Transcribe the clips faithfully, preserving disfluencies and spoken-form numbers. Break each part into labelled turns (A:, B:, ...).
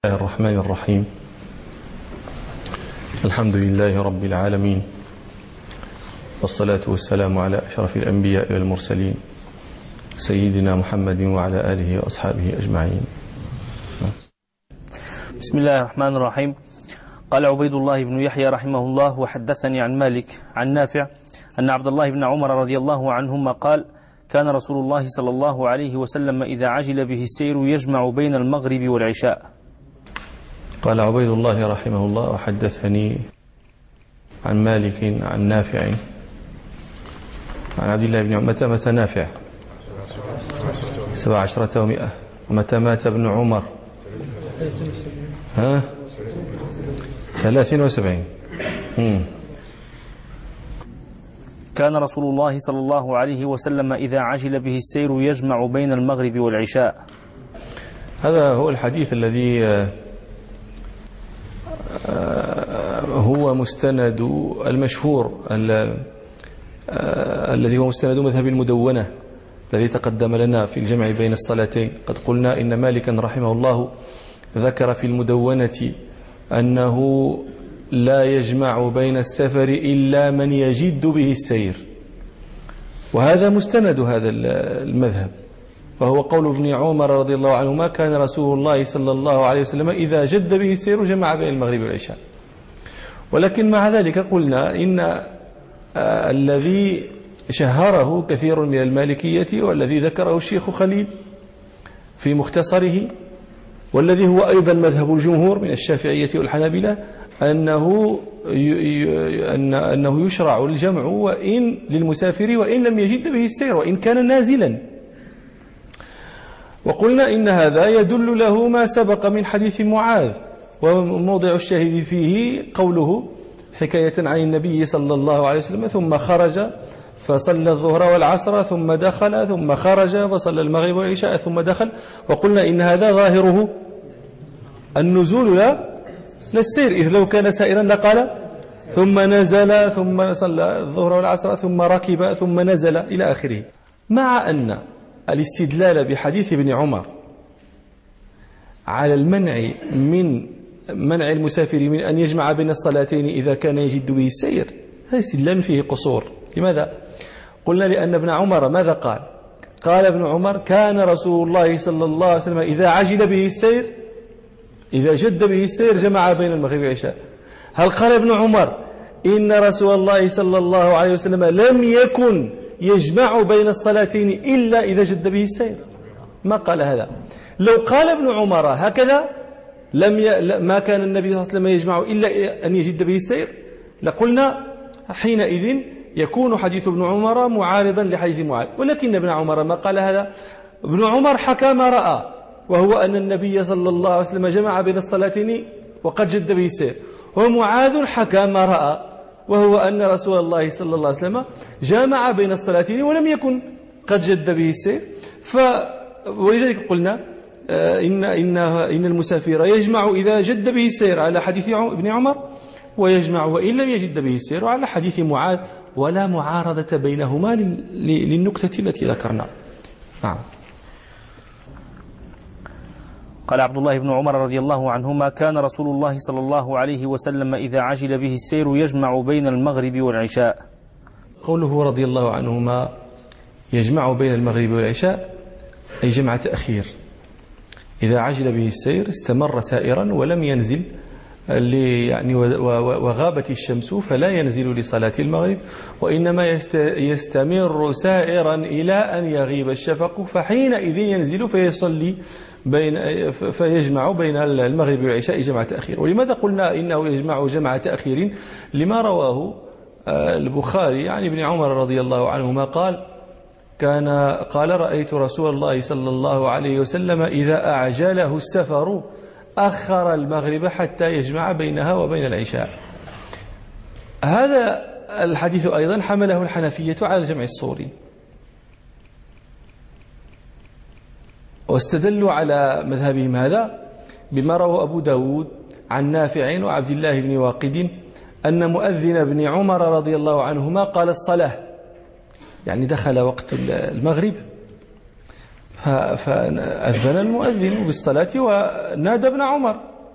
A: الرحمن الرحيم. الحمد لله رب العالمين، والصلاة والسلام على أشرف الأنبياء والمرسلين سيدنا محمد وعلى آله وأصحابه أجمعين.
B: بسم الله الرحمن الرحيم. قال عبيد الله بن يحيى رحمه الله: وحدثني عن مالك عن نافع أن عبد الله بن عمر رضي الله عنهما قال: كان رسول الله صلى الله عليه وسلم إذا عجل به السير يجمع بين المغرب والعشاء.
A: قال عبيد الله رحمه الله: وحدثني عن مالك عن نافع عن عبد الله بن عمر. متى متى نافع؟ سبع عشرة ومئة. ومتى مات ابن عمر؟ ها ثلاثين وسبعين.
B: كان رسول الله صلى الله عليه وسلم إذا عجل به السير يجمع بين المغرب والعشاء.
A: هذا هو الحديث الذي هو مستند المشهور الذي هو مستند مذهب المدونة الذي تقدم لنا في الجمع بين الصلاتين. قد قلنا إن مالكا رحمه الله ذكر في المدونة أنه لا يجمع بين السفر إلا من يجد به السير، وهذا مستند هذا المذهب، وهو قول ابن عمر رضي الله عنهما: كان رسول الله صلى الله عليه وسلم إذا جد به السير جمع بين المغرب والعشاء. ولكن مع ذلك قلنا إن الذي شهره كثير من المالكية والذي ذكره الشيخ خليل في مختصره، والذي هو أيضا مذهب الجمهور من الشافعية والحنابلة، أنه أنه يشرع الجمع وإن للمسافر وإن لم يجد به السير وإن كان نازلا. وقلنا إن هذا يدل له ما سبق من حديث معاذ، وموضع الشاهد فيه قوله حكاية عن النبي صلى الله عليه وسلم: ثم خرج فصلى الظهر والعصر ثم دخل ثم خرج فصلى المغرب والعشاء ثم دخل. وقلنا إن هذا ظاهره النزول لا للسير، إذ لو كان سائرا لقال ثم نزل ثم صلى الظهر والعصر ثم ركب ثم نزل إلى آخره. مع أن الاستدلال بحديث ابن عمر على المنع من منع المسافر من أن يجمع بين الصلاتين إذا كان يجد به السير، هذا استدلال فيه قصور. لماذا؟ قلنا لأن ابن عمر ماذا قال؟ قال ابن عمر: كان رسول الله صلى الله عليه وسلم إذا عجل به السير إذا جد به السير جمع بين المغرب والعشاء. هل قال ابن عمر إن رسول الله صلى الله عليه وسلم لم يكن يجمع بين الصلاتين إلا إذا جد به السير؟ ما قال هذا. لو قال ابن عمر هكذا لم ي... ما كان النبي صلى الله عليه وسلم يجمع إلا أن يجد به السير، لقلنا حينئذ يكون حديث ابن عمر معارضا لحديث معاذ. ولكن ابن عمر ما قال هذا. ابن عمر حكى ما رأى، وهو أن النبي صلى الله عليه وسلم جمع بين الصلاتين وقد جد به السير. ومعاذ حكى ما رأى، وهو أن رسول الله صلى الله عليه وسلم جمع بين الصلاتين ولم يكن قد جد به السير. ف ولذلك قلنا إن إن إن المسافر يجمع إذا جد به السير على حديث ابن عمر، ويجمع وإن لم يجد به السير على حديث معاذ، ولا معارضة بينهما للنكتة التي ذكرنا. نعم.
B: قال عبد الله بن عمر رضي الله عنهما: كان رسول الله صلى الله عليه وسلم إذا عجل به السير يجمع بين المغرب والعشاء.
A: قوله رضي الله عنهما يجمع بين المغرب والعشاء أي جمع تأخير. إذا عجل به السير استمر سائرا ولم ينزل يعني وغابت الشمس فلا ينزل لصلاة المغرب، وإنما يستمر سائرا إلى أن يغيب الشفق، فحينئذ ينزل فيصلي بين فيجمع بين المغرب والعشاء جمع تأخير. ولماذا قلنا إنه يجمع جمع تأخير؟ لما رواه البخاري عن ابن عمر رضي الله عنهما قال: كان قال رأيت رسول الله صلى الله عليه وسلم إذا أعجله السفر أخر المغرب حتى يجمع بينها وبين العشاء. هذا الحديث أيضا حمله الحنفية على الجمع الصوري، واستدلوا على مذهبهم هذا بما روى أبو داود عن نافع وعبد الله بن واقد أن مؤذن ابن عمر رضي الله عنهما قال: الصلاة، يعني دخل وقت المغرب فأذن المؤذن بالصلاة ونادى ابن عمر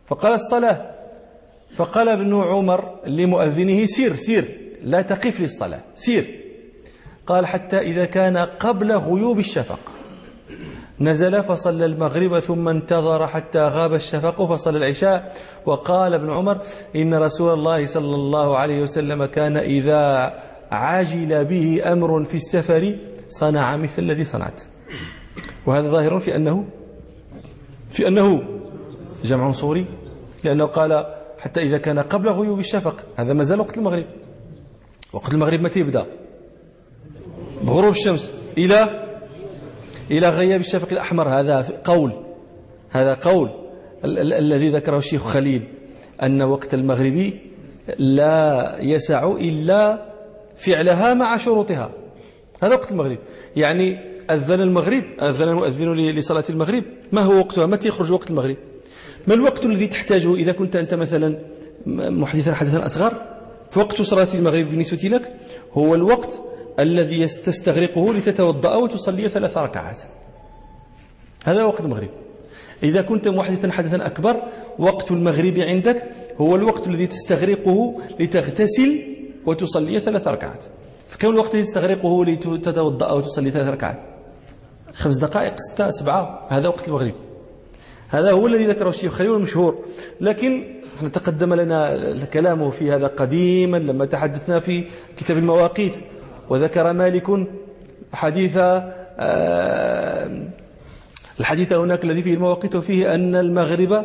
A: فقال الصلاة، فقال ابن عمر لمؤذنه سير سير لا تقف للصلاة سير. قال حتى إذا كان قبل غيوب الشفق نزل فصلى المغرب ثم انتظر حتى غاب الشفق فصلى العشاء. وقال ابن عمر إن رسول الله صلى الله عليه وسلم كان إذا عاجل به أمر في السفر صنع مثل الذي صنعت. وهذا ظاهر في أنه في أنه جمع صوري، لأنه قال حتى إذا كان قبل غيوب الشفق، هذا ما زال وقت المغرب. وقت المغرب متى يبدأ؟ بغروب الشمس إلى إلى غياب الشفق الأحمر. هذا قول هذا قول ال ال الذي ذكره الشيخ خليل أن وقت المغرب لا يسع إلا فعلها مع شروطها. هذا وقت المغرب، يعني أذن المغرب، أذن المؤذن لصلاة المغرب، ما هو وقتها؟ متى يخرج وقت المغرب؟ ما الوقت الذي تحتاجه إذا كنت أنت مثلا محدثا حدثا أصغر؟ فوقت صلاة المغرب بالنسبة لك هو الوقت الذي تستغرقه لتتوضأ وتصلي ثلاث ركعات. هذا وقت المغرب. إذا كنت محدثا حدثا أكبر، وقت المغرب عندك هو الوقت الذي تستغرقه لتغتسل وتصلي ثلاث ركعات. فكم الوقت الذي تستغرقه لتتوضأ وتصلي ثلاث ركعات؟ خمس دقائق، ستة، سبعة. هذا وقت المغرب. هذا هو الذي ذكره الشيخ خليل المشهور. لكن تقدم لنا كلامه في هذا قديما لما تحدثنا في كتاب المواقيت، وذكر مالك حديث الحديث هناك الذي فيه المواقيت وفيه أن المغرب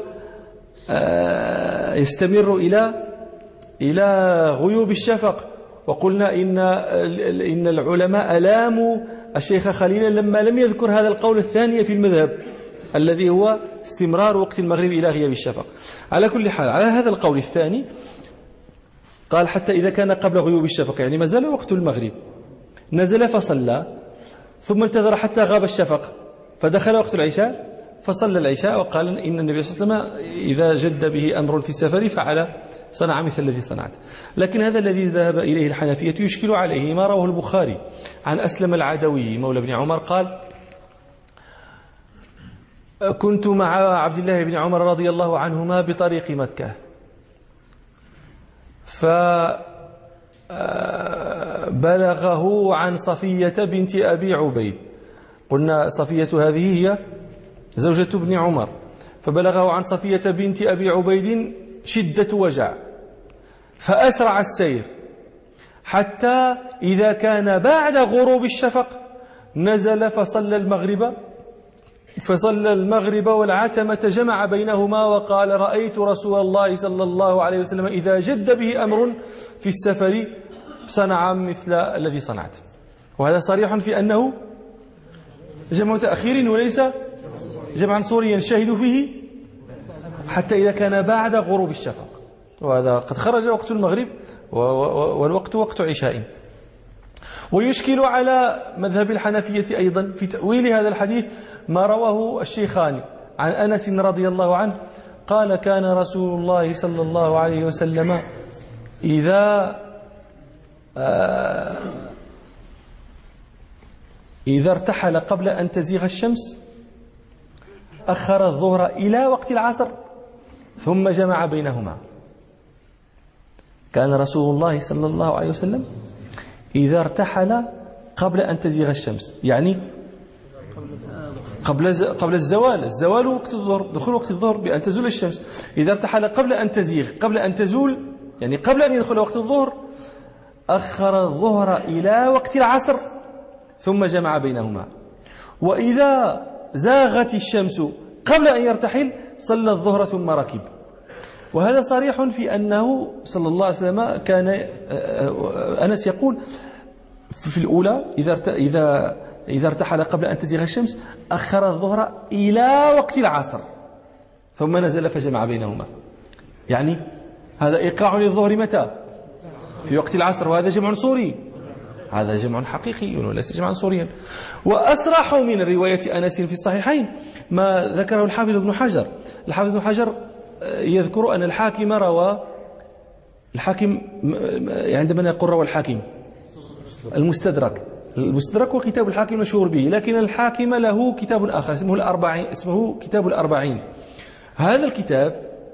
A: يستمر إلى إلى غيوب الشفق. وقلنا إن إن العلماء ألاموا الشيخ خليل لما لم يذكر هذا القول الثاني في المذهب الذي هو استمرار وقت المغرب إلى غياب الشفق. على كل حال، على هذا القول الثاني قال حتى إذا كان قبل غيوب الشفق، يعني ما زال وقت المغرب، نزل فصلى ثم انتظر حتى غاب الشفق فدخل وقت العشاء فصلى العشاء. وقال إن النبي صلى الله عليه وسلم إذا جد به أمر في السفر فعل صنع مثل الذي صنعت. لكن هذا الذي ذهب إليه الحنفية يشكل عليه ما رواه البخاري عن أسلم العدوي مولى بن عمر قال كنت مع عبد الله بن عمر رضي الله عنهما بطريق مكة، فبلغه عن صفية بنت أبي عبيد. قلنا صفية هذه هي زوجة ابن عمر. فبلغه عن صفية بنت أبي عبيد شدة وجع، فأسرع السير حتى إذا كان بعد غروب الشفق نزل فصلى المغرب فصلى المغرب والعتمة جمع بينهما. وقال رأيت رسول الله صلى الله عليه وسلم إذا جد به أمر في السفر صنع مثل الذي صنعت. وهذا صريح في أنه جمع تأخير وليس جمعا صوريا. الشاهد فيه حتى إذا كان بعد غروب الشفق، وهذا قد خرج وقت المغرب والوقت وقت عشاء. ويشكل على مذهب الحنفية أيضا في تأويل هذا الحديث ما رواه الشيخان عن أنس رضي الله عنه قال كان رسول الله صلى الله عليه وسلم إذا آه إذا ارتحل قبل أن تزيغ الشمس أخر الظهر إلى وقت العصر ثم جمع بينهما. كان رسول الله صلى الله عليه وسلم إذا ارتحل قبل أن تزيغ الشمس، يعني قبل قبل الزوال. الزوال وقت الظهر، دخول وقت الظهر بأن تزول الشمس. إذا ارتحل قبل أن تزيغ، قبل أن تزول، يعني قبل أن يدخل وقت الظهر، أخر الظهر إلى وقت العصر ثم جمع بينهما. وإذا زاغت الشمس قبل أن يرتحل صلى الظهر ثم ركب. وهذا صريح في أنه صلى الله عليه وسلم كان أنس يقول في الأولى إذا إذا إذا ارتحل قبل أن تزيغ الشمس أخر الظهر إلى وقت العصر ثم نزل فجمع بينهما. يعني هذا إيقاع للظهر متى؟ في وقت العصر. وهذا جمع صوري، هذا جمع حقيقي وليس جمعا صوريا. وأسرح من رواية أنس في الصحيحين ما ذكره الحافظ ابن حجر. الحافظ ابن حجر يذكر أن الحاكم روى الحاكم عندما يقول روى الحاكم المستدرك. المستدرك هو كتاب الحاكم مشهور به، لكن الحاكم له كتاب آخر اسمه الأربعين، اسمه كتاب الأربعين. هذا الكتاب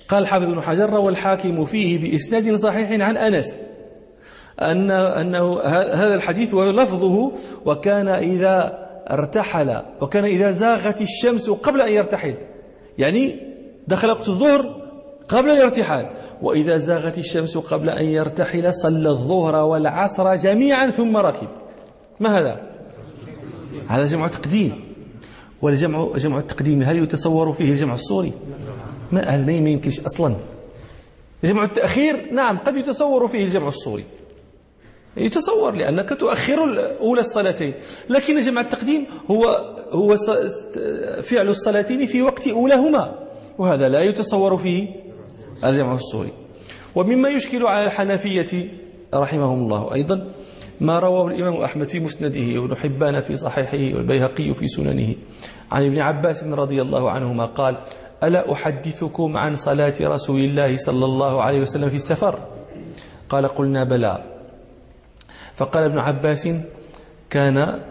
A: قال حافظ بن حجر: روى الحاكم فيه بإسناد صحيح عن أنس أن أنه هذا الحديث ولفظه: وكان إذا ارتحل وكان إذا زاغت الشمس قبل أن يرتحل، يعني دخل وقت الظهر قبل الارتحال، وإذا زاغت الشمس قبل أن يرتحل صلى الظهر والعصر جميعا ثم ركب. ما هذا؟ هذا جمع تقديم. والجمع جمع التقديم هل يتصور فيه الجمع الصوري؟ ما ما يمكنش أصلا. جمع التأخير نعم قد يتصور فيه الجمع الصوري، يتصور لأنك تؤخر أولى الصلاتين، لكن جمع التقديم هو هو فعل الصلاتين في وقت أولاهما، وهذا لا يتصور فيه الجمع الصوري. ومما يشكل على الحنفية رحمهم الله أيضا ما رواه الإمام أحمد في مسنده وابن حبان في صحيحه والبيهقي في سننه عن ابن عباس رضي الله عنهما قال: ألا أحدثكم عن صلاة رسول الله صلى الله عليه وسلم في السفر؟ قال: قلنا بلى. فقال ابن عباس: كان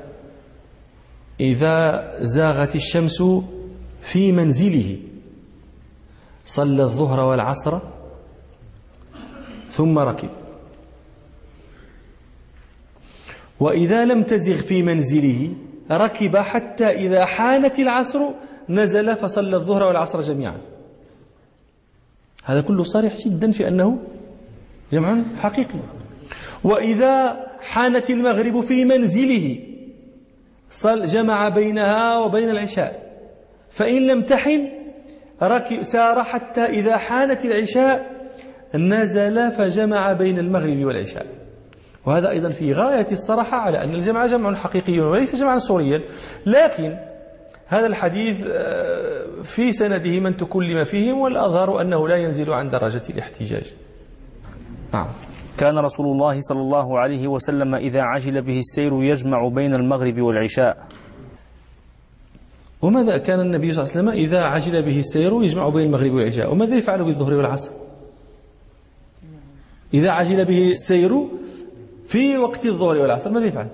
A: إذا زاغت الشمس في منزله صلى الظهر والعصر ثم ركب، وإذا لم تزغ في منزله ركب حتى إذا حانت العصر نزل فصلى الظهر والعصر جميعا. هذا كله صريح جدا في أنه جمع حقيقي. وإذا حانت المغرب في منزله صل جمع بينها وبين العشاء، فإن لم تحن ركب سار حتى إذا حانت العشاء نزل فجمع بين المغرب والعشاء. وهذا أيضا في غاية الصراحة على أن الجمع جمع حقيقي وليس جمعا صوريا، لكن هذا الحديث في سنده من تكلم فيهم، والأظهر أنه لا ينزل عن درجة الاحتجاج. نعم.
B: كان رسول الله صلى الله عليه وسلم إذا عجل به السير يجمع بين المغرب والعشاء.
A: وماذا كان النبي صلى الله عليه وسلم إذا عجل به السير يجمع بين المغرب والعشاء؟ وماذا يفعل بالظهر والعصر؟ إذا عجل به السير في وقت الظهر والعصر ماذا يفعل؟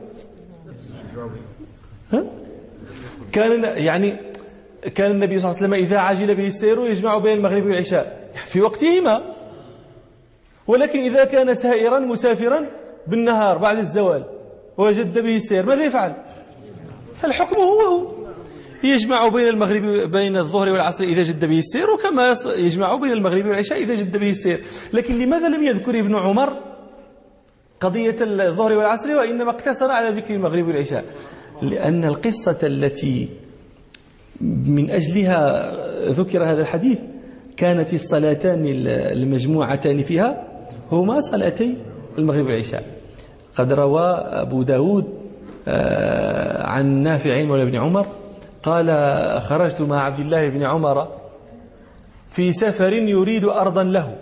A: ها؟ كان يعني كان النبي صلى الله عليه وسلم إذا عجل به السير يجمع بين المغرب والعشاء في وقتهما، ولكن إذا كان سائرا مسافرا بالنهار بعد الزوال وجد به السير ماذا يفعل؟ فالحكم هو هو، يجمع بين المغرب بين الظهر والعصر إذا جد به السير، وكما يجمع بين المغرب والعشاء إذا جد به السير. لكن لماذا لم يذكر ابن عمر قضية الظهر والعصر وإنما اقتصر على ذكر المغرب والعشاء؟ لأن القصة التي من أجلها ذكر هذا الحديث كانت الصلاتان المجموعتان فيها هما صلاتي المغرب والعشاء. قد روى أبو داود عن نافع مولى ابن عمر قال: خرجت مع عبد الله بن عمر في سفر يريد أرضا له،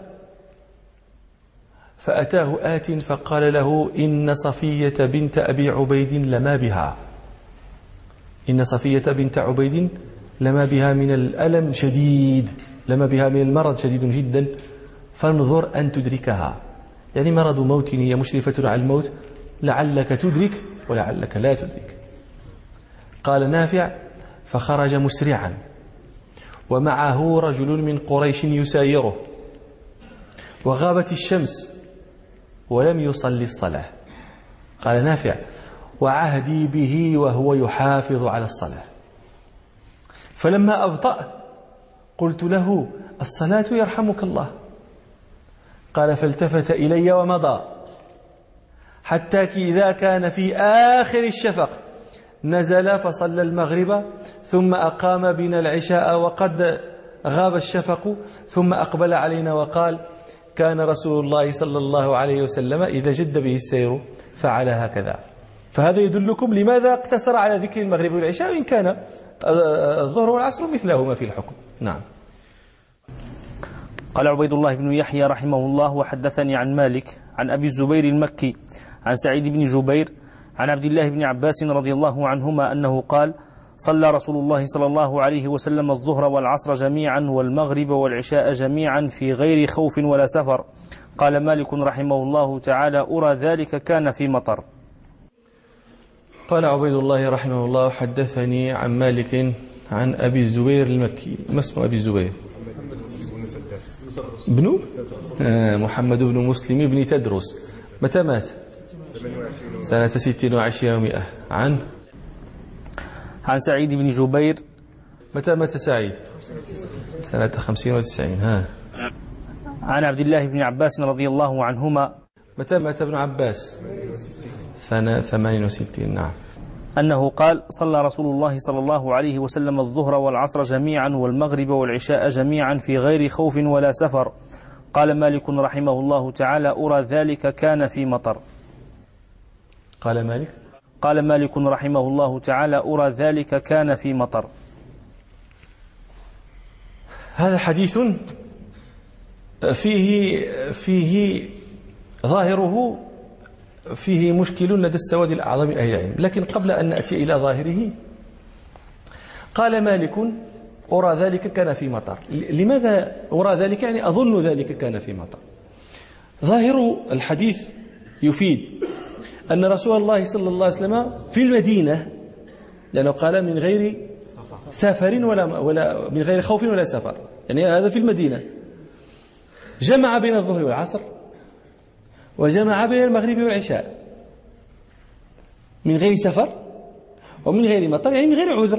A: فأتاه آت فقال له: إن صفية بنت أبي عبيد لما بها إن صفية بنت عبيد لما بها من الألم شديد، لما بها من المرض شديد جدا، فانظر أن تدركها، يعني مرض موت، هي مشرفة على الموت، لعلك تدرك ولعلك لا تدرك. قال نافع: فخرج مسرعا ومعه رجل من قريش يسايره، وغابت الشمس ولم يصلي الصلاة. قال نافع: وعهدي به وهو يحافظ على الصلاة، فلما أبطأ قلت له: الصلاة يرحمك الله. قال: فالتفت إلي ومضى حتى إذا كان في آخر الشفق نزل فصلى المغرب، ثم أقام بنا العشاء وقد غاب الشفق، ثم أقبل علينا وقال: كان رسول الله صلى الله عليه وسلم إذا جد به السير فعل هكذا. فهذا يدلكم لماذا اقتصر على ذكر المغرب والعشاء إن كان الظهر والعصر مثلهما في الحكم. نعم.
B: قال عبيد الله بن يحيى رحمه الله: وحدثني عن مالك عن أبي الزبير المكي عن سعيد بن جبير عن عبد الله بن عباس رضي الله عنهما أنه قال: صلى رسول الله صلى الله عليه وسلم الظهر والعصر جميعا والمغرب والعشاء جميعا في غير خوف ولا سفر. قال مالك رحمه الله تعالى: أرى ذلك كان في مطر.
A: قال عبيد الله رحمه الله: حدثني عن مالك عن أبي الزبير المكي. ما اسم أبي الزبير؟ بن آه محمد بن مسلم بن تدرس. متى مات؟ سنة ست وعشرين ومئة. عن
B: عن سعيد بن جبير.
A: متى مات سعيد؟ سنة خمسين وتسعين. ها.
B: عن عبد الله بن عباس رضي الله عنهما.
A: متى مات ابن عباس؟ سنة ثمانين وستين. نعم.
B: أنه قال: صلى رسول الله صلى الله عليه وسلم الظهر والعصر جميعا والمغرب والعشاء جميعا في غير خوف ولا سفر. قال مالك رحمه الله تعالى: أرى ذلك كان في مطر.
A: قال مالك
B: قال مالك رحمه الله تعالى: أرى ذلك كان في مطر.
A: هذا حديث فيه فيه ظاهره فيه مشكل لدى السواد الأعظم من أهل العلم، لكن قبل أن نأتي إلى ظاهره، قال مالك: أرى ذلك كان في مطر. لماذا أرى ذلك؟ يعني أظن ذلك كان في مطر. ظاهر الحديث يفيد أن رسول الله صلى الله عليه وسلم في المدينة، لأنه قال من غير سفر ولا ولا من غير خوف ولا سفر، يعني هذا في المدينة، جمع بين الظهر والعصر وجمع بين المغرب والعشاء من غير سفر ومن غير مطر، يعني من غير عذر.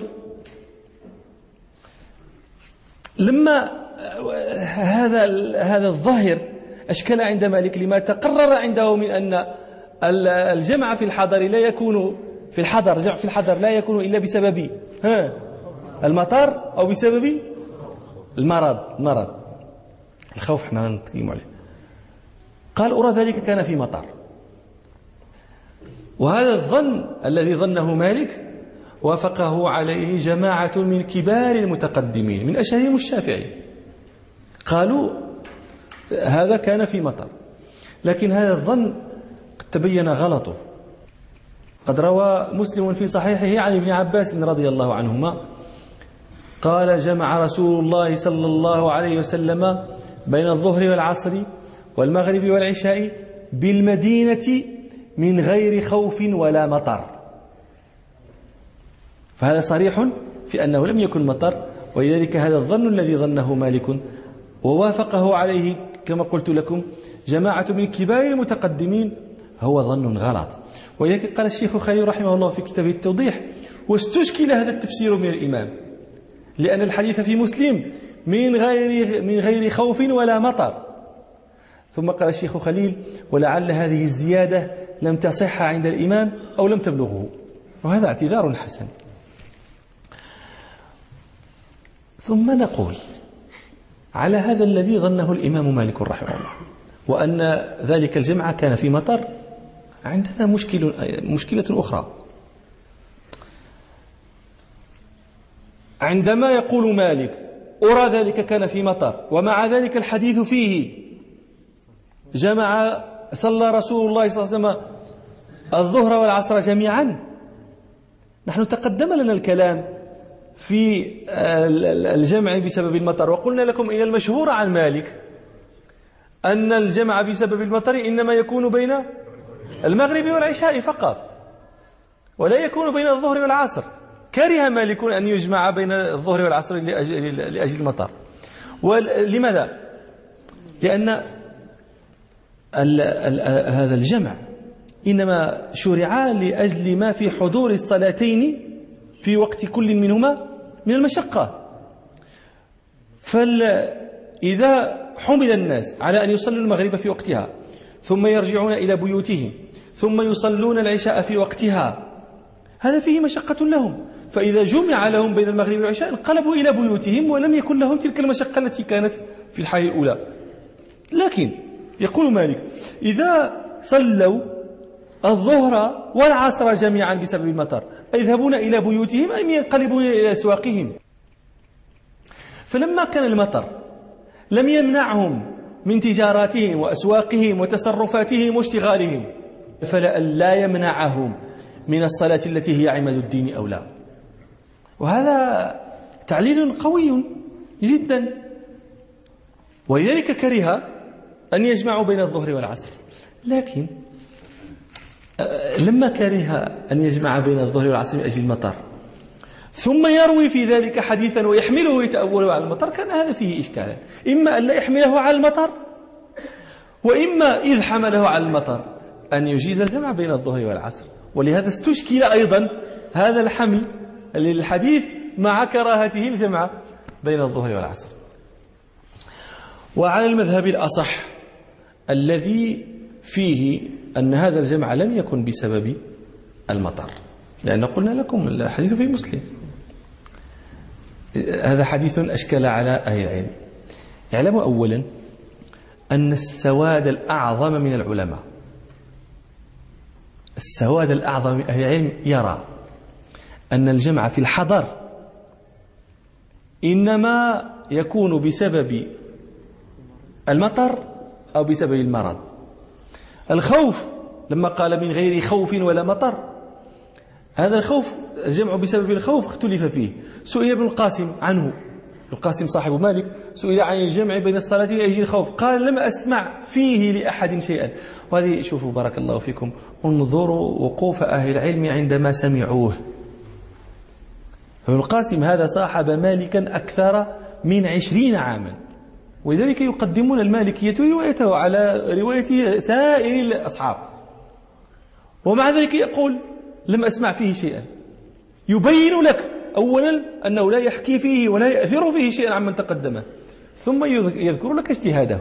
A: لما هذا هذا الظاهر أشكل عند مالك لما تقرر عنده من أن الجمع في الحضر لا يكون في الحضر جمع في الحضر لا يكون إلا بسبب ها المطر أو بسبب المرض المرض الخوف، احنا نتكلم عليه. قال: أرى ذلك كان في مطر. وهذا الظن الذي ظنه مالك وافقه عليه جماعة من كبار المتقدمين من أشهرهم الشافعي، قالوا هذا كان في مطر. لكن هذا الظن قد تبين غلطه. قد روى مسلم في صحيحه عن ابن عباس رضي الله عنهما قال: جمع رسول الله صلى الله عليه وسلم بين الظهر والعصر والمغرب والعشاء بالمدينة من غير خوف ولا مطر. فهذا صريح في أنه لم يكن مطر، ولذلك هذا الظن الذي ظنه مالك ووافقه عليه كما قلت لكم جماعة من كبار المتقدمين هو ظن غلط. ولذلك قال الشيخ خليل رحمه الله في كتابه التوضيح: واستشكل هذا التفسير من الإمام، لأن الحديث في مسلم من غير من غير خوف ولا مطر. ثم قال الشيخ خليل: ولعل هذه الزيادة لم تصح عند الإمام أو لم تبلغه، وهذا اعتذار حسن. ثم نقول على هذا الذي ظنه الإمام مالك رحمه الله وأن ذلك الجمع كان في مطر، عندنا مشكلة مشكلة أخرى. عندما يقول مالك: أرى ذلك كان في مطر، ومع ذلك الحديث فيه جمع صلى رسول الله صلى الله عليه وسلم الظهر والعصر جميعا، نحن تقدم لنا الكلام في الجمع بسبب المطر، وقلنا لكم إن المشهور عن مالك أن الجمع بسبب المطر إنما يكون بين المغرب والعشاء فقط، ولا يكون بين الظهر والعصر. كره مالك أن يجمع بين الظهر والعصر لأجل, لأجل المطر. ولماذا؟ لأن ال ال هذا الجمع إنما شرع لأجل ما في حضور الصلاتين في وقت كل منهما من المشقة. فإذا حمل الناس على أن يصلوا المغرب في وقتها ثم يرجعون إلى بيوتهم ثم يصلون العشاء في وقتها، هذا فيه مشقة لهم. فإذا جمع لهم بين المغرب والعشاء انقلبوا إلى بيوتهم ولم يكن لهم تلك المشقة التي كانت في الحالة الأولى. لكن يقول مالك: إذا صلوا الظهر والعصر جميعا بسبب المطر يذهبون إلى بيوتهم أم ينقلبون إلى أسواقهم؟ فلما كان المطر لم يمنعهم من تجاراتهم وأسواقهم وتصرفاتهم واشتغالهم، فلا يمنعهم من الصلاة التي هي عماد الدين أو لا. وهذا تعليل قوي جدا. ولذلك كره أن يجمعوا بين الظهر والعصر. لكن لما كره أن يجمع بين الظهر والعصر من أجل المطر، ثم يروي في ذلك حديثا ويحمله ويتأوله على المطر، كان هذا فيه إشكالا، إما أن لا يحمله على المطر، وإما إذ حمله على المطر أن يجيز الجمع بين الظهر والعصر. ولهذا استشكل أيضا هذا الحمل للحديث مع كراهته الجمع بين الظهر والعصر. وعلى المذهب الأصح الذي فيه أن هذا الجمع لم يكن بسبب المطر، لأن قلنا لكم الحديث في مسلم، هذا حديث أشكل على أهل العلم. يعلم أولا أن السواد الأعظم من العلماء، السواد الأعظم من أهل العلم يرى أن الجمع في الحضر إنما يكون بسبب المطر أو بسبب المرض. الخوف لما قال من غير خوف ولا مطر، هذا الخوف الجمع بسبب الخوف اختلف فيه. سئل ابن القاسم عنه، القاسم صاحب مالك سئل عن الجمع بين الصلاة لأجل الخوف، قال لم أسمع فيه لأحد شيئا. وهذه شوفوا بارك الله فيكم، انظروا وقوف أهل العلم عندما سمعوه. ابن القاسم هذا صاحب مالكا أكثر من عشرين عاما، ولذلك يقدمون المالكية روايته على رواية سائر الأصحاب، ومع ذلك يقول لم أسمع فيه شيئا، يبين لك أولا أنه لا يحكي فيه ولا يأثر فيه شيئا عمن تقدمه، ثم يذكر لك اجتهاده.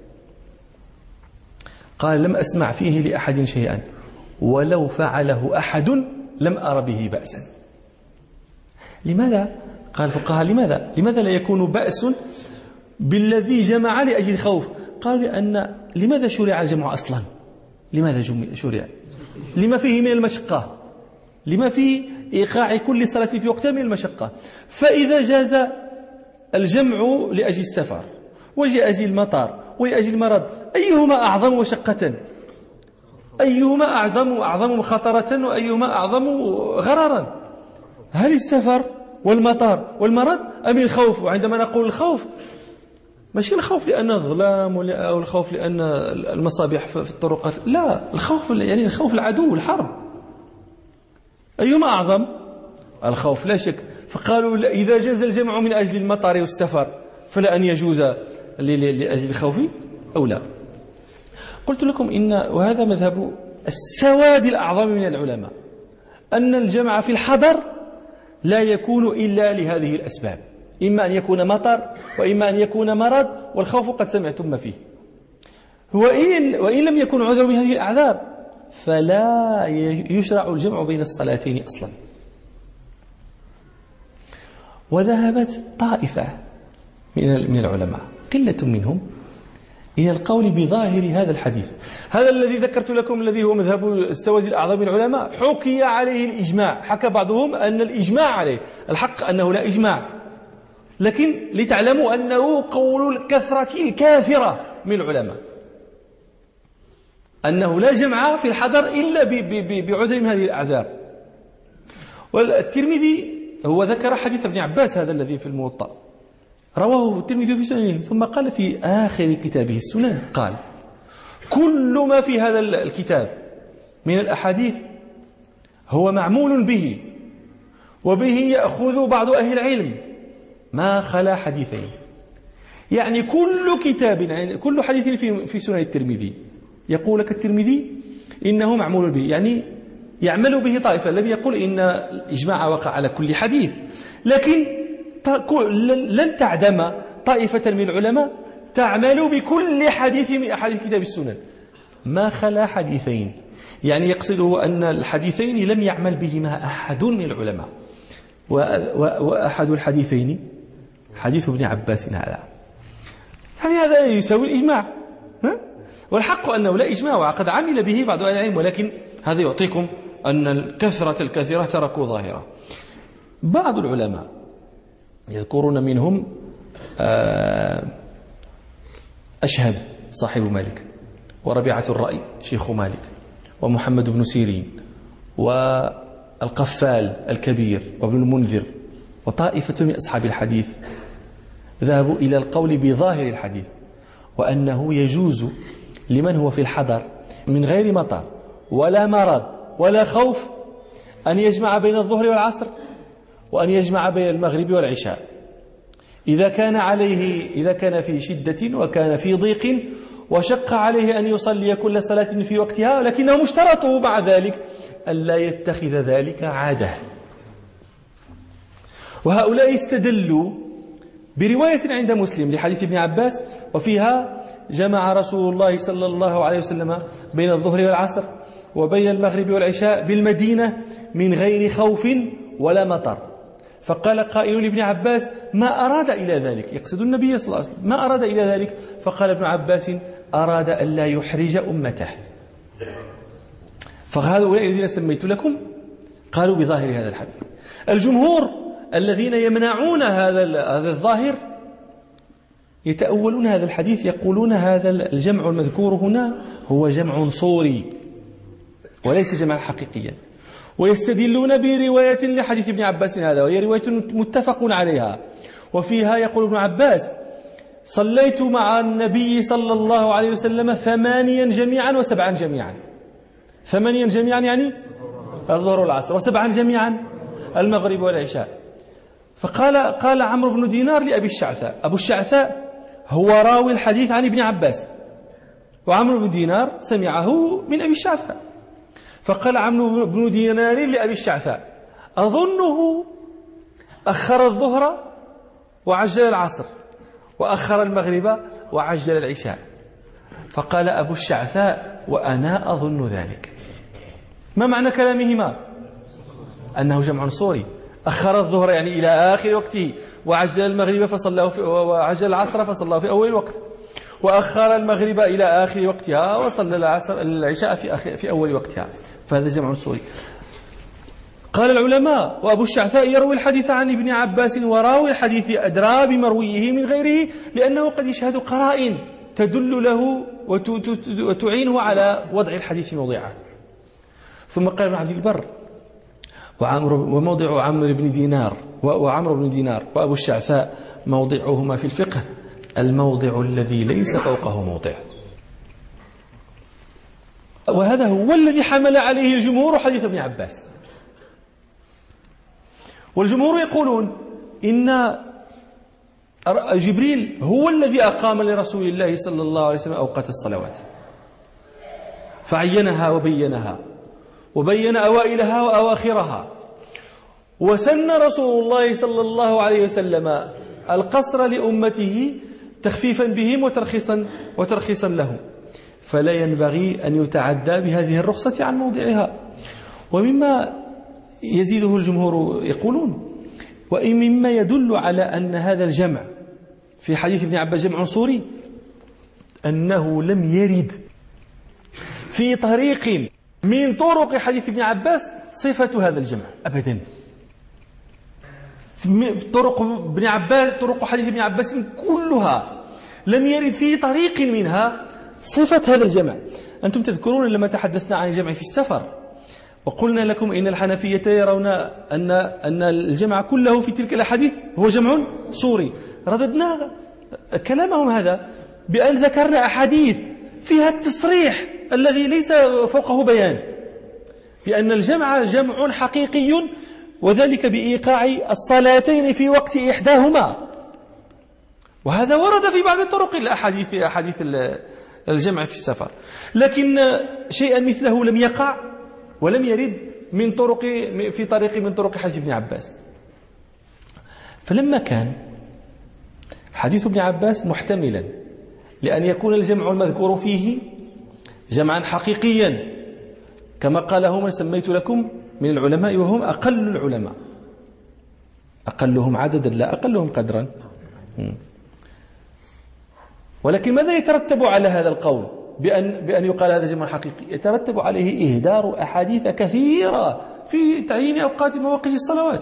A: قال لم أسمع فيه لأحد شيئا ولو فعله أحد لم أر به بأسا. لماذا؟ قال الفقهاء لماذا؟ لماذا لا يكون بأس بالذي جمع لأجل الخوف؟ قالوا لأن لماذا شرع الجمع أصلا؟ لماذا شرع؟ لما فيه من المشقة، لما في إيقاع كل صلاة في وقتها من المشقة. فإذا جاز الجمع لأجل السفر ولأجل المطر ولأجل المرض، أيهما أعظم مشقة؟ أيهما أعظم أعظم خطرة وأيهما أعظم غررا؟ هل السفر والمطر والمرض أم الخوف؟ وعندما نقول الخوف ماشي الخوف لأن الظلام أو الخوف لأن المصابيح في الطرقات، لا، الخوف يعني الخوف العدو، الحرب. أيهما أعظم؟ الخوف لا شك. فقالوا إذا جاز الجمع من أجل المطر والسفر فلا أن يجوز لأجل الخوف أو لا. قلت لكم إن وهذا مذهب السواد الأعظم من العلماء، أن الجمع في الحضر لا يكون إلا لهذه الأسباب، إما أن يكون مطر وإما أن يكون مرض، والخوف قد سمعتم ما فيه. وإن, وإن لم يكن عذر بهذه الأعذار فلا يشرع الجمع بين الصلاتين أصلا. وذهبت طائفة من العلماء قلة منهم إلى القول بظاهر هذا الحديث. هذا الذي ذكرت لكم الذي هو مذهب السواد الأعظم من العلماء حكي عليه الإجماع، حكى بعضهم أن الإجماع عليه، الحق أنه لا إجماع، لكن لتعلموا أنه قول الكثرة الكافرة من العلماء، أنه لا جمع في الحضر إلا بعذر من هذه الأعذار. والترمذي هو ذكر حديث ابن عباس هذا الذي في الموطأ، رواه الترمذي في سننه، ثم قال في آخر كتابه السنن قال كل ما في هذا الكتاب من الأحاديث هو معمول به وبه يأخذ بعض أهل العلم ما خلا حديثين. يعني كل كتاب، يعني كل حديث في في سنن الترمذي يقول لك الترمذي إنه معمول به، يعني يعمل به طائفة، لم يقل إن الإجماع وقع على كل حديث، لكن لن تعدم طائفة من العلماء تعمل بكل حديث من أحاديث كتاب السنن ما خلا حديثين. يعني يقصده أن الحديثين لم يعمل بهما أحد من العلماء، وأحد الحديثين حديث ابن عباس هذا، يعني هذا يساوي الإجماع. ها؟ والحق أنه لا إجماع وقد عمل به بعض أهل العلم، ولكن هذا يعطيكم أن الكثرة الكثيرة تركوا ظاهرة. بعض العلماء يذكرون منهم أشهب صاحب مالك، وربيعة الرأي شيخ مالك، ومحمد بن سيرين، والقفال الكبير، وابن المنذر، وطائفة من أصحاب الحديث ذهبوا إلى القول بظاهر الحديث، وأنه يجوز لمن هو في الحضر من غير مطر ولا مرض ولا خوف أن يجمع بين الظهر والعصر، وأن يجمع بين المغرب والعشاء إذا كان عليه إذا كان في شدة وكان في ضيق وشق عليه أن يصلي كل صلاة في وقتها، ولكنهم اشترطوا مع ذلك ألا يتخذ ذلك عادة. وهؤلاء استدلوا برواية عند مسلم لحديث ابن عباس وفيها جمع رسول الله صلى الله عليه وسلم بين الظهر والعصر وبين المغرب والعشاء بالمدينة من غير خوف ولا مطر. فقال قائل لابن عباس: ما أراد إلى ذلك؟ يقصد النبي صلى الله عليه وسلم، ما أراد إلى ذلك؟ فقال ابن عباس: أراد أن لا يحرج أمته. فهؤلاء الذين سميت لكم قالوا بظاهر هذا الحديث. الجمهور الذين يمنعون هذا هذا الظاهر يتأولون هذا الحديث، يقولون هذا الجمع المذكور هنا هو جمع صوري وليس جمعا حقيقيا، ويستدلون برواية لحديث ابن عباس هذا، وهي رواية متفق عليها، وفيها يقول ابن عباس: صليت مع النبي صلى الله عليه وسلم ثمانيا جميعا وسبعا جميعا. ثمانيا جميعا يعني الظهر والعصر، وسبعا جميعا المغرب والعشاء. فقال قال عمرو بن دينار لأبي الشعثاء، أبو الشعثاء هو راوي الحديث عن ابن عباس، وعمرو بن دينار سمعه من أبي الشعثاء. فقال عمرو بن دينار لأبي الشعثاء: أظنه أخر الظهر وعجل العصر، وأخر المغرب وعجل العشاء. فقال أبو الشعثاء: وأنا أظن ذلك. ما معنى كلامهما؟ أنه جمع صوري، أخر الظهر يعني إلى آخر وقته، وعجل المغرب فصلاه في وعجل العصر فصلاه في أول وقت، وأخر المغرب إلى آخر وقتها وصلى العصر العشاء في آخر في أول وقتها، فهذا جمع صوري. قال العلماء: وأبو الشعثاء يروي الحديث عن ابن عباس، وراوي الحديث أدرى بمرويه من غيره، لأنه قد يشهد قرائن تدل له وتعينه على وضع الحديث موضعه. ثم قال ابن عبد البر: وعمرو وموضع عمرو بن دينار وعمرو بن دينار وأبو الشعثاء موضعهما في الفقه الموضع الذي ليس فوقه موضع. وهذا هو الذي حمل عليه الجمهور حديث ابن عباس. والجمهور يقولون إن جبريل هو الذي أقام لرسول الله صلى الله عليه وسلم أوقات الصلوات، فعينها وبينها، وبين أوائلها وأواخرها، وسن رسول الله صلى الله عليه وسلم القصر لأمته تخفيفا بهم وترخيصا وترخيصا لهم، فلا ينبغي أن يتعدى بهذه الرخصة عن موضعها. ومما يزيده الجمهور يقولون: ومما يدل على أن هذا الجمع في حديث ابن عباس جمع صوري أنه لم يرد في طريق من طرق حديث ابن عباس صفة هذا الجمع أبدا. طرق ابن عباس طرق حديث ابن عباس كلها لم يرد في طريق منها صفة هذا الجمع. أنتم تذكرون لما تحدثنا عن الجمع في السفر وقلنا لكم إن الحنفية يرون أن أن الجمع كله في تلك الأحاديث هو جمع صوري. رددنا كلامهم هذا بأن ذكرنا أحاديث فيها التصريح الذي ليس فوقه بيان بأن الجمع جمع حقيقي، وذلك بإيقاع الصلاتين في وقت إحداهما. وهذا ورد في بعض الطرق الأحاديث أحاديث الجمع في السفر، لكن شيئا مثله لم يقع ولم يرد من طرق في طريق من طرق حديث ابن عباس. فلما كان حديث ابن عباس محتملا لأن يكون الجمع المذكور فيه جمعا حقيقيا كما قاله من سميت لكم من العلماء، وهم أقل العلماء، أقلهم عددا لا أقلهم قدرا. ولكن ماذا يترتب على هذا القول بأن, بأن يقال هذا جمع حقيقي؟ يترتب عليه إهدار أحاديث كثيرة في تعيين أوقات مواقيت الصلوات،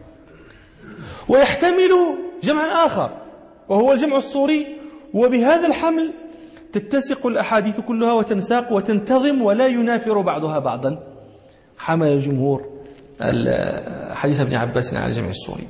A: ويحتمل جمعا آخر وهو الجمع الصوري. وبهذا الحمل تتسق الأحاديث كلها وتنساق وتنتظم ولا ينافر بعضها بعضا. حمل الجمهور حديث ابن عباس على الجمع الصوري،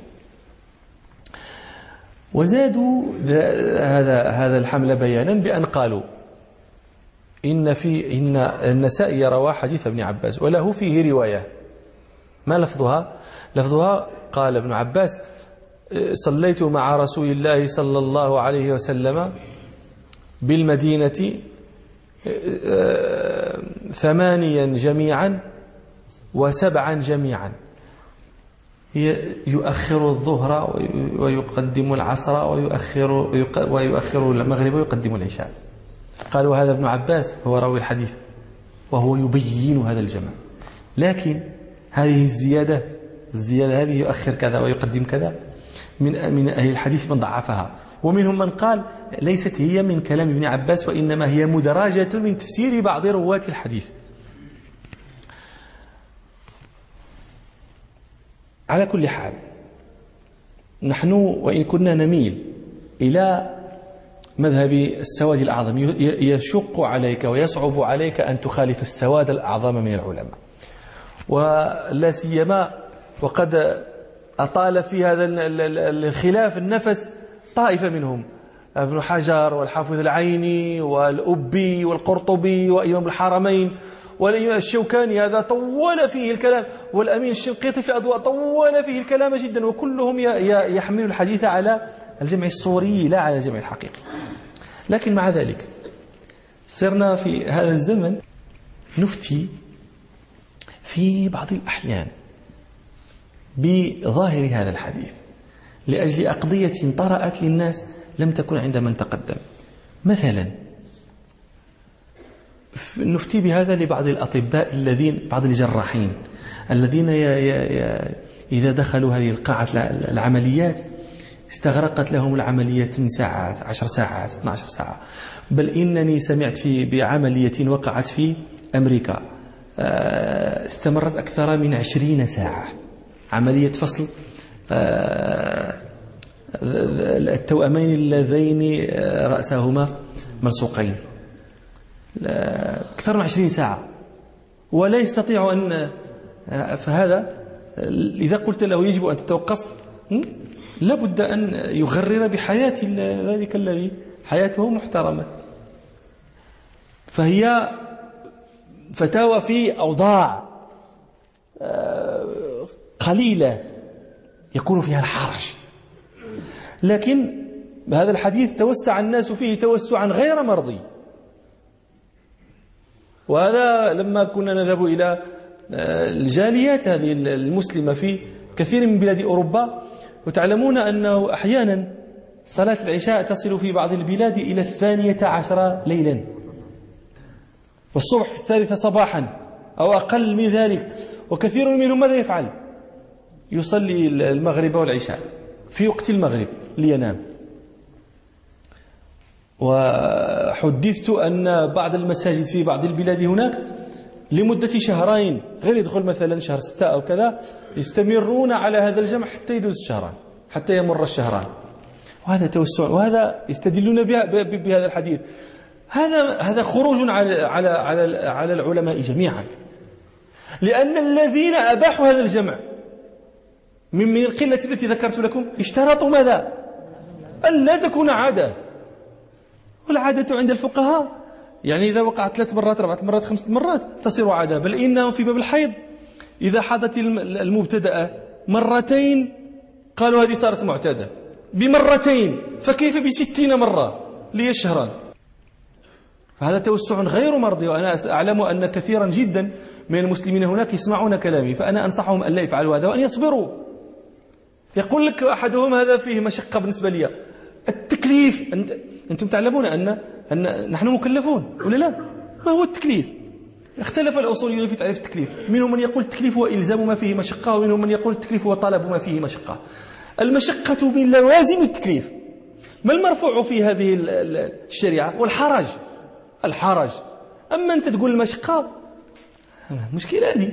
A: وزادوا هذا هذا الحمل بيانا بأن قالوا إن في إن النسائي روى حديث ابن عباس وله فيه رواية. ما لفظها؟ لفظها قال ابن عباس صليت مع رسول الله صلى الله عليه وسلم بالمدينة ثمانيا جميعا وسبعا جميعا، يؤخر الظهر ويقدم العصر ويؤخر, ويؤخر المغرب ويقدم العشاء. قالوا هذا ابن عباس هو راوي الحديث وهو يبين هذا الجمع، لكن هذه الزيادة الزيادة هذه يؤخر كذا ويقدم كذا من من أهل الحديث من ضعفها، ومنهم من قال ليست هي من كلام ابن عباس وإنما هي مدرجة من تفسير بعض رواة الحديث. على كل حال نحن وإن كنا نميل إلى مذهب السواد الأعظم، يشق عليك ويصعب عليك أن تخالف السواد الأعظم من العلماء، ولا سيما وقد أطال في هذا الخلاف النفس طائفة منهم، ابن حجر والحافظ العيني والأبي والقرطبي وإمام الحرمين والإمام الشوكاني، هذا طول فيه الكلام، والأمين الشنقيطي في الأضواء طول فيه الكلام جدا، وكلهم يحمل الحديث على الجمع الصوري لا على الجمع الحقيقي. لكن مع ذلك صرنا في هذا الزمن نفتي في بعض الأحيان بظاهر هذا الحديث لأجل أقضية طرأت للناس لم تكن عند من تقدم. مثلا نفتي بهذا لبعض الأطباء الذين بعض الجراحين الذين ي ي ي إذا دخلوا هذه القاعة العمليات استغرقت لهم العمليات من ساعات، عشر ساعات، اثنتي عشرة ساعة. بل إنني سمعت في بعملية وقعت في أمريكا استمرت أكثر من عشرين ساعة، عملية فصل التوأمين اللذين رأسهما ملصوقين، أكثر من عشرين ساعة، ولا يستطيع أن فهذا إذا قلت له يجب أن تتوقف لابد أن يغرر بحياة ذلك الذي حياته محترمة. فهي فتاوى في أوضاع قليلة يكون فيها الحرج، لكن هذا الحديث توسع الناس فيه توسعا غير مرضي. وهذا لما كنا نذهب إلى الجاليات هذه المسلمة في كثير من بلاد أوروبا، وتعلمون أنه أحيانا صلاة العشاء تصل في بعض البلاد إلى الثانية عشر ليلا، والصبح في الثالثة صباحا أو أقل من ذلك. وكثير منهم ماذا يفعل؟ يصلي المغرب والعشاء في وقت المغرب لينام. وحدثت أن بعض المساجد في بعض البلاد هناك لمدة شهرين، غير يدخل مثلا شهر ستة أو كذا، يستمرون على هذا الجمع حتى يدوز الشهران، حتى يمر الشهران. وهذا توسع، وهذا يستدلون بهذا الحديث. هذا هذا خروج على على على على العلماء جميعا، لأن الذين أباحوا هذا الجمع من من القلة التي ذكرت لكم اشترطوا ماذا؟ أن لا تكون عادة. والعادة عند الفقهاء يعني إذا وقعت ثلاث مرات أربعة مرات خمس مرات تصير عادة. بل إنهم في باب الحيض إذا حضت المبتدأة مرتين قالوا هذه صارت معتادة بمرتين، فكيف بستين مرة لي الشهران؟ فهذا توسع غير مرضي. وأنا أعلم أن كثيرا جدا من المسلمين هناك يسمعون كلامي، فأنا أنصحهم أن لا يفعلوا هذا وأن يصبروا. يقول لك أحدهم هذا فيه مشقة بالنسبة لي، التكليف. أنت أنتم تعلمون أن أن نحن مكلفون ولا لا؟ ما هو التكليف؟ اختلف الأصوليون في تعريف التكليف، منهم من يقول التكليف هو إلزام ما فيه مشقة، ومنهم من يقول التكليف هو طلب ما فيه مشقة. المشقة من لوازم التكليف. ما المرفوع في هذه الشريعة؟ والحرج. الحرج. أما أنت تقول المشقة مشكلة هذه.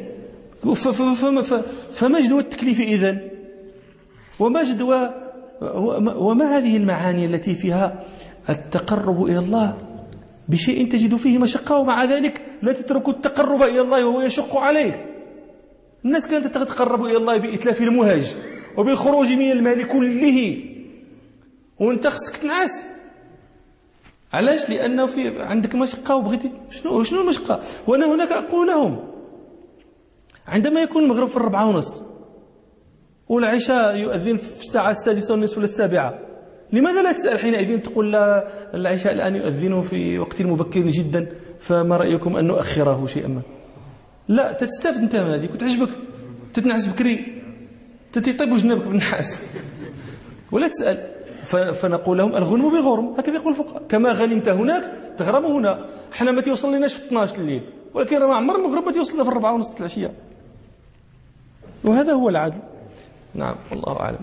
A: فما جدوى التكليف إذن؟ وما جدوى وما هذه المعاني التي فيها التقرب إلى الله بشيء تجد فيه مشقة، ومع ذلك لا تترك التقرب إلى الله وهو يشق عليه. الناس كانت تتقرب إلى الله بإتلاف المهج وبالخروج من المال كله، وانت خصك تنعس. علاش؟ لأنه في عندك مشقة وبغيتي. شنو شنو المشقة؟ وأنا هناك أقول لهم عندما يكون المغرب في الربعة ونص والعشاء يؤذن في الساعة السادسة والنصف ولا السابعة، لماذا لا تسأل حينئذ تقول لا العشاء الآن يؤذن في وقت مبكر جدا، فما رأيكم أن نؤخره شيئا ما؟ لا، تستفد انت من هذيك وتعجبك تتنعس بكري تتطيب وجنبك بالنحاس ولا تسأل. فنقول لهم الغنم بالغرم، هكذا يقول الفقهاء، كما غنمت هناك تغرم هنا. احنا ما توصل لناش في اثناش الليل، ولكن ما عمر المغرب ما توصلنا في الربعة ونص العشية، وهذا هو العدل. نعم والله أعلم.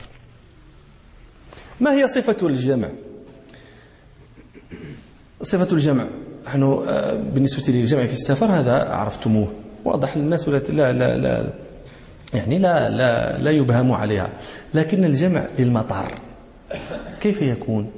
A: ما هي صفة الجمع؟ صفة الجمع نحن بالنسبة للجمع في السفر هذا عرفتموه واضح للناس، ولا لا لا لا يعني لا لا لا يبهم عليها. لكن الجمع للمطر كيف يكون؟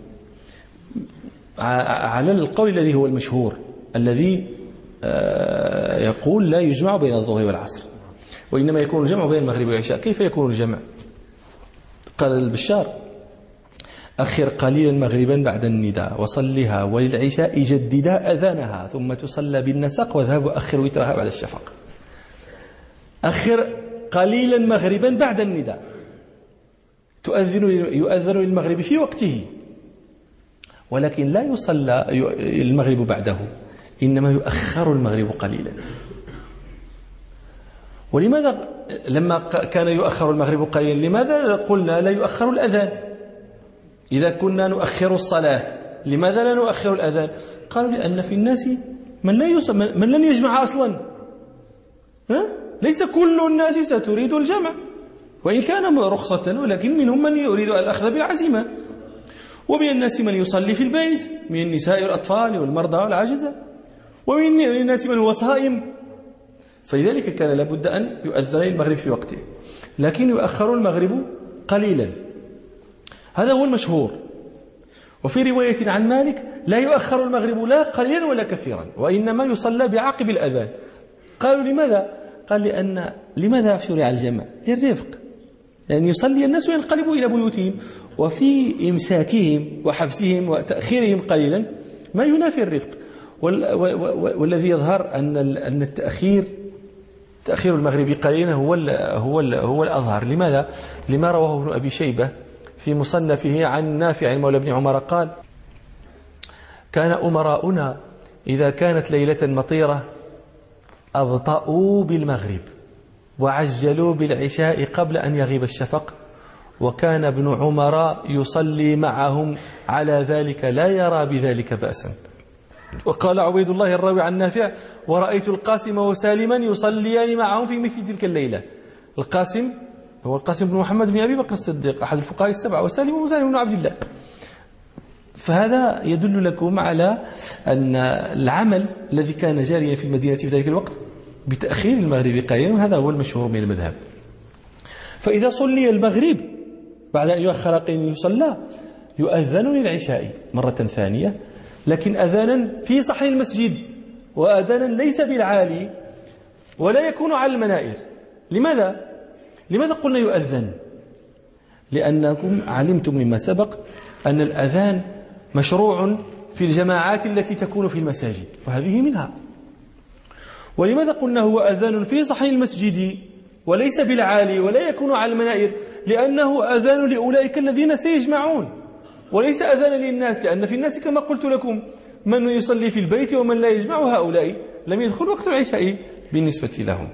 A: على القول الذي هو المشهور الذي يقول لا يجمع بين الظهر والعصر، وإنما يكون الجمع بين المغرب والعشاء. كيف يكون الجمع؟ قال البشار: أخر قليلا مغربا بعد النداء وصلها، وللعشاء جددا أذانها، ثم تصلى بالنسق، واذهب وأخر وترها بعد الشفق. أخر قليلا مغربا بعد النداء، تؤذن يؤذن للمغرب في وقته، ولكن لا يصلى المغرب بعده، إنما يؤخر المغرب قليلا. ولماذا لما كان يؤخر المغرب قليلا لماذا قلنا لا يؤخر الأذان؟ إذا كنا نؤخر الصلاة لماذا لا نؤخر الأذان؟ قالوا لأن في الناس من لا يص... من لن يجمع أصلا، ها؟ ليس كل الناس ستريد الجمع، وإن كان رخصة، ولكن منهم من يريد الأخذ بالعزيمة، ومن الناس من يصلي في البيت من النساء والأطفال والمرضى والعاجزة، ومن الناس من هو صائم. فلذلك كان لابد أن يؤذن المغرب في وقته، لكن يؤخر المغرب قليلا، هذا هو المشهور. وفي رواية عن مالك لا يؤخر المغرب لا قليلا ولا كثيرا، وإنما يصلى بعقب الأذان. قالوا لماذا؟ قال لأن لماذا شرع الجمع؟ للرفق، يعني يصلي الناس وينقلبوا إلى بيوتهم، وفي إمساكهم وحبسهم وتأخيرهم قليلا ما ينافي الرفق. والذي يظهر أن أن التأخير تأخير المغرب قليلا هو ال هو ال هو الأظهر. لماذا؟ لما رواه ابن أبي شيبة في مصنفه عن نافع مولى ابن عمر قال: كان أمراؤنا إذا كانت ليلة مطيرة أبطأوا بالمغرب وعجلوا بالعشاء قبل أن يغيب الشفق، وكان ابن عمر يصلي معهم على ذلك لا يرى بذلك بأسا. وقال عبيد الله الراوي عن نافع: ورأيت القاسم وسالما يصليان معهم في مثل تلك الليلة. القاسم هو القاسم بن محمد بن أبي بكر الصديق أحد الفقهاء السبعة، وسالم هو سالم بن عبد الله. فهذا يدل لكم على أن العمل الذي كان جاريا في المدينة في ذلك الوقت بتأخير المغرب قليلا، وهذا هو المشهور من المذهب. فإذا صلي المغرب بعد أن يؤخر قليلا يصلى، يؤذن للعشاء مرة ثانية، لكن أذانا في صحن المسجد، وأذانا ليس بالعالي ولا يكون على المنائر. لماذا؟ لماذا قلنا يؤذن؟ لأنكم علمتم مما سبق أن الأذان مشروع في الجماعات التي تكون في المساجد، وهذه منها. ولماذا قلنا هو أذان في صحن المسجد وليس بالعالي ولا يكون على المنائر؟ لأنه أذان لأولئك الذين سيجمعون، وليس أذان للناس، لأن في الناس كما قلت لكم من يصلي في البيت ومن لا يجمع، هؤلاء لم يدخل وقت العشاء بالنسبة لهم.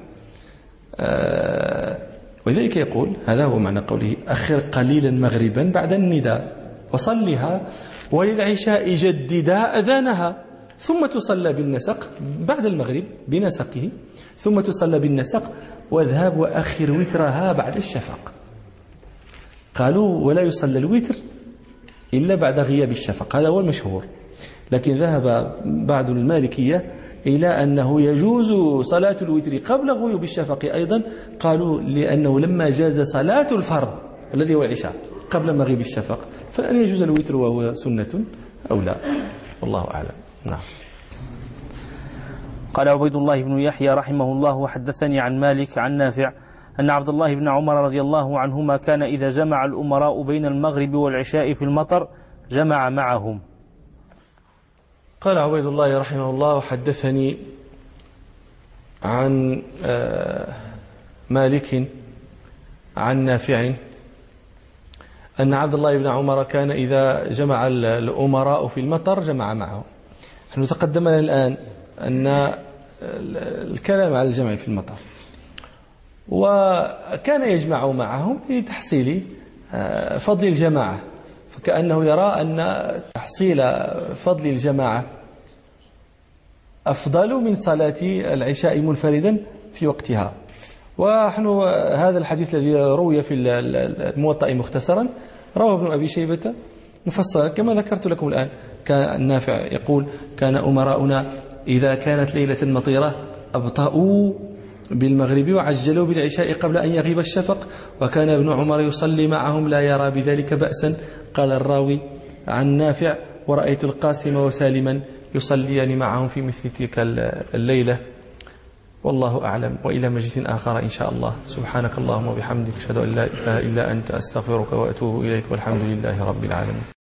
A: آه ولذلك يقول هذا هو معنى قوله: أخر قليلا مغربا بعد النداء وصلها، وللعشاء جددا أذانها، ثم تصلى بالنسق بعد المغرب بنسقه، ثم تصلى بالنسق، واذهب وأخر وترها بعد الشفق. قالوا ولا يصلى الوتر إلا بعد غياب الشفق، هذا هو المشهور. لكن ذهب بعض المالكية إلى أنه يجوز صلاة الوتر قبل غيوب الشفق أيضا، قالوا لأنه لما جاز صلاة الفرض الذي هو العشاء قبل مغيب الشفق، فلأن يجوز الوتر وهو سنة أو لا، والله أعلم. نعم.
B: قال عبيد الله بن يحيى رحمه الله: وحدثني عن مالك عن نافع أن عبد الله بن عمر رضي الله عنهما كان إذا جمع الأمراء بين المغرب والعشاء في المطر جمع معهم.
A: قال عبيد الله رحمه الله: حدثني عن مالك عن نافع أن عبد الله بن عمر كان إذا جمع الأمراء في المطر جمع معهم. نحن تقدمنا الآن أن الكلام على الجمع في المطر، وكان يجمع معهم لتحصيل فضل الجماعة، فكأنه يرى أن تحصيل فضل الجماعة أفضل من صلاة العشاء منفردا في وقتها. ونحن هذا الحديث الذي روي في الموطأ مختصرا رواه ابن أبي شيبة مفصلا كما ذكرت لكم الآن. كان النافع يقول: كان أمراؤنا إذا كانت ليلة مطيرة أبطأوا بالمغرب وعجلوا بالعشاء قبل أن يغيب الشفق، وكان ابن عمر يصلي معهم لا يرى بذلك بأسا. قال الراوي عن نافع: ورأيت القاسم وسالما يصليان معهم في مثل تلك الليلة. والله أعلم، وإلى مجلس آخر إن شاء الله. سبحانك اللهم وبحمدك، أشهد أن لا إله إلا أنت، أستغفرك وأتوب إليك، والحمد لله رب العالمين.